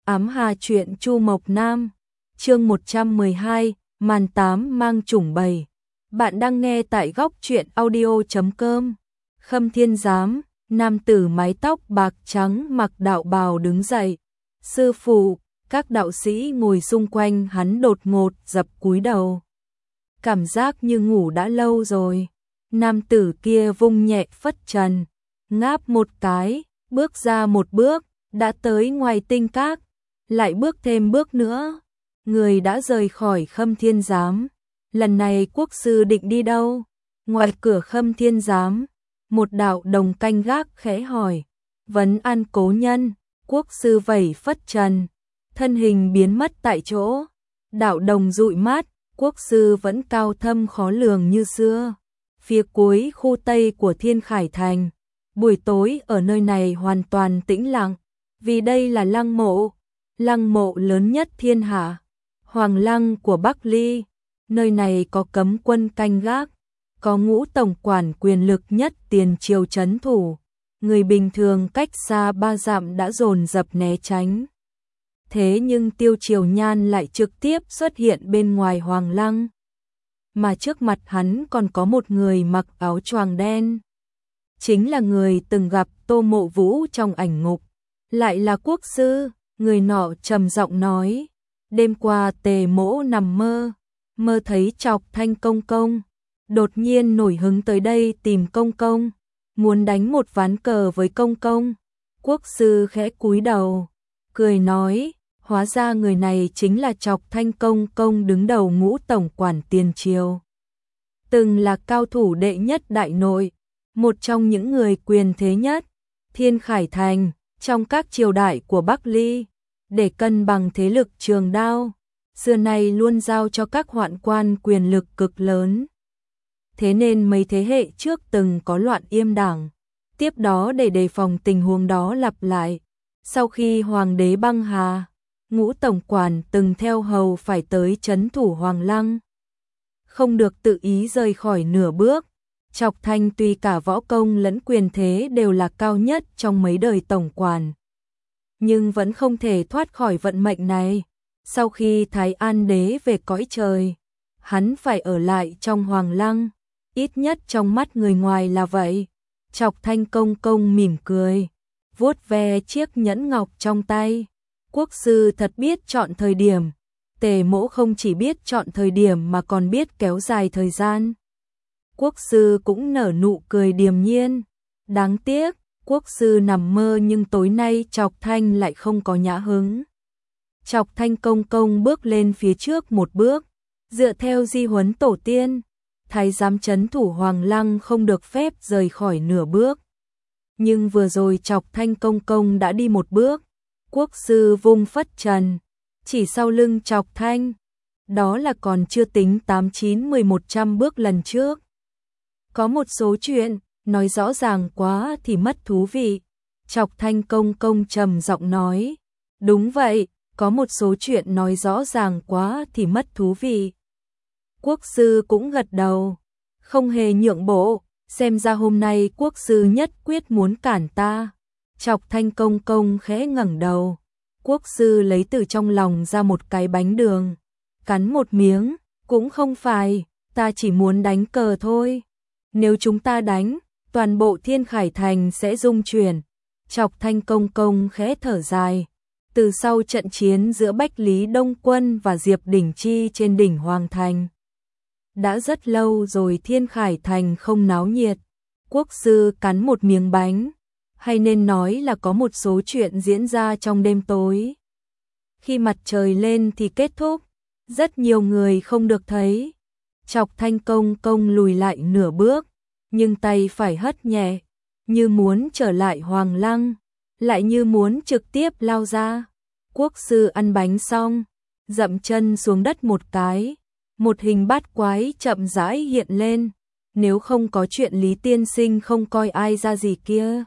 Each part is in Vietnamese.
Ám Hà truyện Chu Mộc Nam, chương 112, màn 8 mang chủng bầy. Bạn đang nghe tại góc truyện audio.com. Khâm Thiên Giám, nam tử mái tóc bạc trắng mặc đạo bào đứng dậy. Sư phụ, các đạo sĩ ngồi xung quanh hắn đột ngột dập cúi đầu. Cảm giác như ngủ đã lâu rồi. Nam tử kia vung nhẹ phất trần, ngáp một cái, bước ra một bước, đã tới ngoài tinh các, lại bước thêm bước nữa. Người đã rời khỏi Khâm Thiên Giám. Lần này quốc sư định đi đâu? Ngoài cửa Khâm Thiên Giám, một đạo đồng canh gác khẽ hỏi. Vấn an cố nhân, quốc sư vẩy phất trần, thân hình biến mất tại chỗ. Đạo đồng dụi mắt, quốc sư vẫn cao thâm khó lường như xưa. Phía cuối khu Tây của Thiên Khải Thành, buổi tối ở nơi này hoàn toàn tĩnh lặng, vì đây là lăng mộ lớn nhất thiên hạ, Hoàng lăng của Bắc Ly. Nơi này có cấm quân canh gác, có ngũ tổng quản quyền lực nhất tiền triều trấn thủ, người bình thường cách xa 3 dặm đã dồn dập né tránh. Thế nhưng Tiêu Triều Nhan lại trực tiếp xuất hiện bên ngoài Hoàng lăng, mà trước mặt hắn còn có một người mặc áo choàng đen. Chính là người từng gặp Tô Mộ Vũ trong ảnh ngục, lại là quốc sư. Người nọ trầm giọng nói, đêm qua Tề Mỗ nằm mơ thấy Chọc Thanh công công, đột nhiên nổi hứng tới đây tìm công công, muốn đánh một ván cờ với công công. Quốc sư khẽ cúi đầu, cười nói, hóa ra người này chính là Chọc Thanh công công đứng đầu ngũ tổng quản tiền triều. Từng là cao thủ đệ nhất đại nội, một trong những người quyền thế nhất Thiên Khải Thành, trong các triều đại của Bắc Ly. Để cân bằng thế lực Trường Đao, xưa nay luôn giao cho các hoạn quan quyền lực cực lớn. Thế nên mấy thế hệ trước từng có loạn Yêm Đảng. Tiếp đó để đề phòng tình huống đó lặp lại, sau khi hoàng đế băng hà, ngũ tổng quản từng theo hầu phải tới trấn thủ Hoàng lăng, không được tự ý rời khỏi nửa bước. Chọc Thanh tuy cả võ công lẫn quyền thế đều là cao nhất trong mấy đời tổng quản, nhưng vẫn không thể thoát khỏi vận mệnh này. Sau khi Thái An đế về cõi trời, hắn phải ở lại trong Hoàng lăng, ít nhất trong mắt người ngoài là vậy. Chọc Thanh công công mỉm cười, vuốt ve chiếc nhẫn ngọc trong tay. Quốc sư thật biết chọn thời điểm. Tề Mỗ không chỉ biết chọn thời điểm mà còn biết kéo dài thời gian. Quốc sư cũng nở nụ cười điềm nhiên. Đáng tiếc, quốc sư nằm mơ nhưng tối nay Chọc Thanh lại không có nhã hứng. Chọc Thanh công công bước lên phía trước một bước, dựa theo di huấn tổ tiên, thái giám trấn thủ Hoàng lăng không được phép rời khỏi nửa bước. Nhưng vừa rồi Chọc Thanh công công đã đi một bước, quốc sư vung phất trần, chỉ sau lưng Chọc Thanh. Đó là còn chưa tính 8, 9, 10, 100 bước lần trước. Có một số chuyện nói rõ ràng quá thì mất thú vị. Chọc Thanh công công trầm giọng nói, đúng vậy, có một số chuyện nói rõ ràng quá thì mất thú vị. Quốc sư cũng gật đầu, không hề nhượng bộ, xem ra hôm nay quốc sư nhất quyết muốn cản ta. Chọc Thanh công công khẽ ngẩng đầu, quốc sư lấy từ trong lòng ra một cái bánh đường, cắn một miếng, cũng không phải, ta chỉ muốn đánh cờ thôi. Nếu chúng ta đánh, toàn bộ Thiên Khải Thành sẽ rung chuyển. Chọc Thanh công công khẽ thở dài. Từ sau trận chiến giữa Bách Lý Đông Quân và Diệp Đỉnh Chi trên đỉnh Hoàng Thành, đã rất lâu rồi Thiên Khải Thành không náo nhiệt. Quốc sư cắn một miếng bánh, hay nên nói là có một số chuyện diễn ra trong đêm tối. Khi mặt trời lên thì kết thúc, rất nhiều người không được thấy. Chọc Thanh công công lùi lại nửa bước, nhưng tay phải hất nhẹ, như muốn trở lại Hoàng lăng, lại như muốn trực tiếp lao ra. Quốc sư ăn bánh xong, dậm chân xuống đất một cái, một hình bát quái chậm rãi hiện lên. Nếu không có chuyện Lý tiên sinh không coi ai ra gì kia,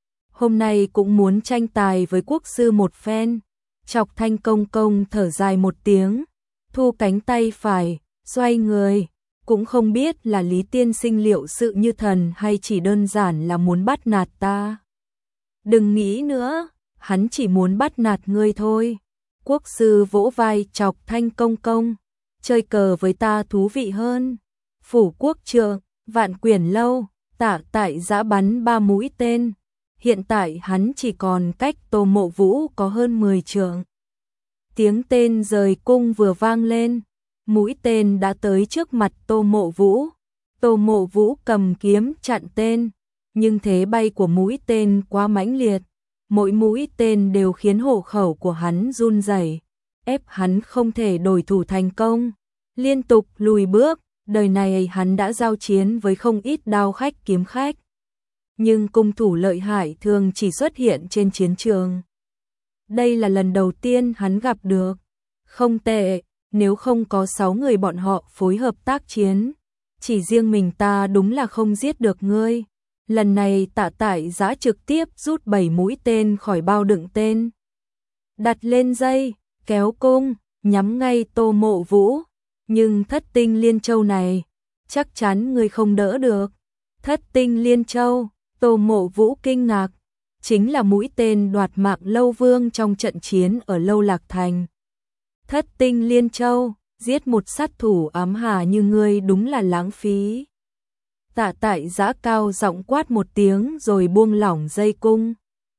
hôm nay cũng muốn tranh tài với quốc sư một phen. Chọc Thanh công công thở dài một tiếng, thu cánh tay phải, xoay người. Cũng không biết là Lý tiên sinh liệu sự như thần hay chỉ đơn giản là muốn bắt nạt ta. Đừng nghĩ nữa, hắn chỉ muốn bắt nạt ngươi thôi. quốc sư vỗ vai chọc Thanh công công, chơi cờ với ta thú vị hơn. Phủ quốc trượng, Vạn Quyển lâu, Tạ Tại Giã bắn 3 mũi tên. Hiện tại hắn chỉ còn cách Tô Mộ Vũ có hơn 10 trượng. Tiếng tên rời cung vừa vang lên, mũi tên đã tới trước mặt Tô Mộ Vũ. Tô Mộ Vũ cầm kiếm chặn tên, nhưng thế bay của mũi tên quá mãnh liệt, mỗi mũi tên đều khiến hổ khẩu của hắn run rẩy, ép hắn không thể đổi thủ thành công, liên tục lùi bước. Đời này hắn đã giao chiến với không ít đao khách kiếm khách, nhưng cung thủ lợi hại thường chỉ xuất hiện trên chiến trường. Đây là lần đầu tiên hắn gặp được. Không tệ, nếu không có 6 người bọn họ phối hợp tác chiến, chỉ riêng mình ta đúng là không giết được ngươi. Lần này Tạ Tại Giã trực tiếp rút 7 mũi tên khỏi bao đựng tên, đặt lên dây, kéo cung, nhắm ngay Tô Mộ Vũ. Nhưng Thất Tinh Liên Châu này, chắc chắn ngươi không đỡ được. Thất Tinh Liên Châu, Tô Mộ Vũ kinh ngạc, chính là mũi tên đoạt mạng Lâu Vương trong trận chiến ở Lâu Lạc Thành. Thất Tinh Liên Châu, giết một sát thủ ám hà như ngươi đúng là lãng phí. Tạ Tại Giã cao giọng quát một tiếng rồi buông lỏng dây cung.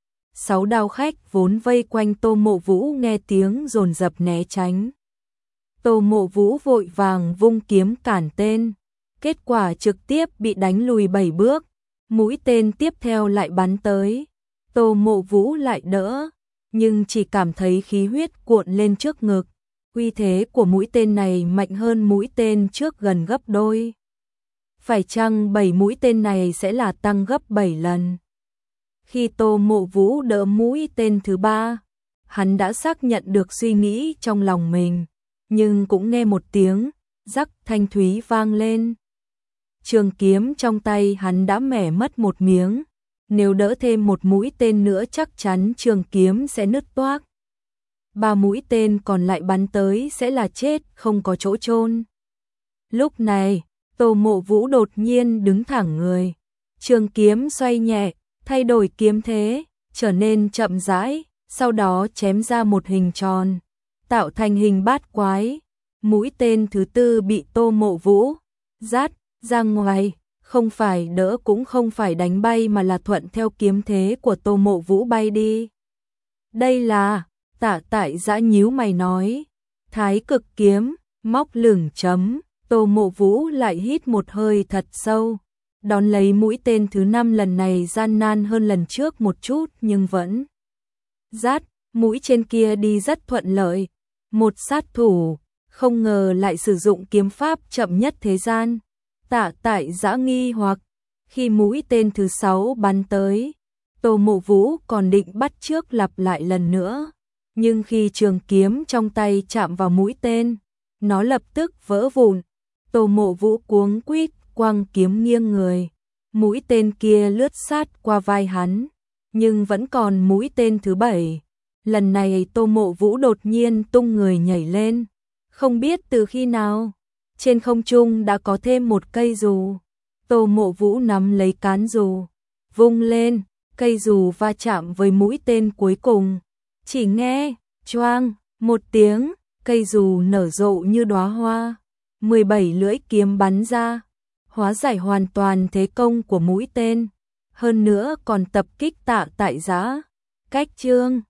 6 đao khách vốn vây quanh Tô Mộ Vũ nghe tiếng dồn dập né tránh. Tô Mộ Vũ vội vàng vung kiếm cản tên, kết quả trực tiếp bị đánh lùi 7 bước, mũi tên tiếp theo lại bắn tới. Tô Mộ Vũ lại đỡ, nhưng chỉ cảm thấy khí huyết cuộn lên trước ngực, uy thế của mũi tên này mạnh hơn mũi tên trước gần gấp đôi. Phải chăng 7 mũi tên này sẽ là tăng gấp 7 lần? Khi Tô Mộ Vũ đỡ mũi tên thứ 3, hắn đã xác nhận được suy nghĩ trong lòng mình. Nhưng cũng nghe một tiếng rắc thanh thúy vang lên. Trường kiếm trong tay hắn đã mẻ mất một miếng, nếu đỡ thêm một mũi tên nữa chắc chắn trường kiếm sẽ nứt toác. 3 mũi tên còn lại bắn tới sẽ là chết không có chỗ chôn. Lúc này, Tô Mộ Vũ đột nhiên đứng thẳng người, trường kiếm xoay nhẹ, thay đổi kiếm thế, trở nên chậm rãi, sau đó chém ra một hình tròn, tạo thành hình bát quái. Mũi tên thứ 4 bị Tô Mộ Vũ dát ra ngoài, không phải đỡ cũng không phải đánh bay mà là thuận theo kiếm thế của Tô Mộ Vũ bay đi. Đây là, Tạ Tại Giã nhíu mày nói, Thái Cực kiếm, móc lửng chấm. Tô Mộ Vũ lại hít một hơi thật sâu, đón lấy mũi tên thứ 5 lần này gian nan hơn lần trước một chút nhưng vẫn dát, mũi trên kia đi rất thuận lợi. Một sát thủ, không ngờ lại sử dụng kiếm pháp chậm nhất thế gian. Tạ Tại Giã nghi hoặc, khi mũi tên thứ 6 bắn tới, Tô Mộ Vũ còn định bắt trước lặp lại lần nữa, nhưng khi trường kiếm trong tay chạm vào mũi tên, nó lập tức vỡ vụn. Tô Mộ Vũ cuống quýt quăng kiếm nghiêng người, mũi tên kia lướt sát qua vai hắn, nhưng vẫn còn mũi tên thứ 7. Lần này Tô Mộ Vũ đột nhiên tung người nhảy lên, không biết từ khi nào, trên không trung đã có thêm một cây dù. Tô Mộ Vũ nắm lấy cán dù, vung lên, cây dù va chạm với mũi tên cuối cùng. Chỉ nghe, choang, một tiếng, cây dù nở rộ như đóa hoa. 17 lưỡi kiếm bắn ra, hóa giải hoàn toàn thế công của mũi tên, hơn nữa còn tập kích Tạ Tại Giã. Cách chương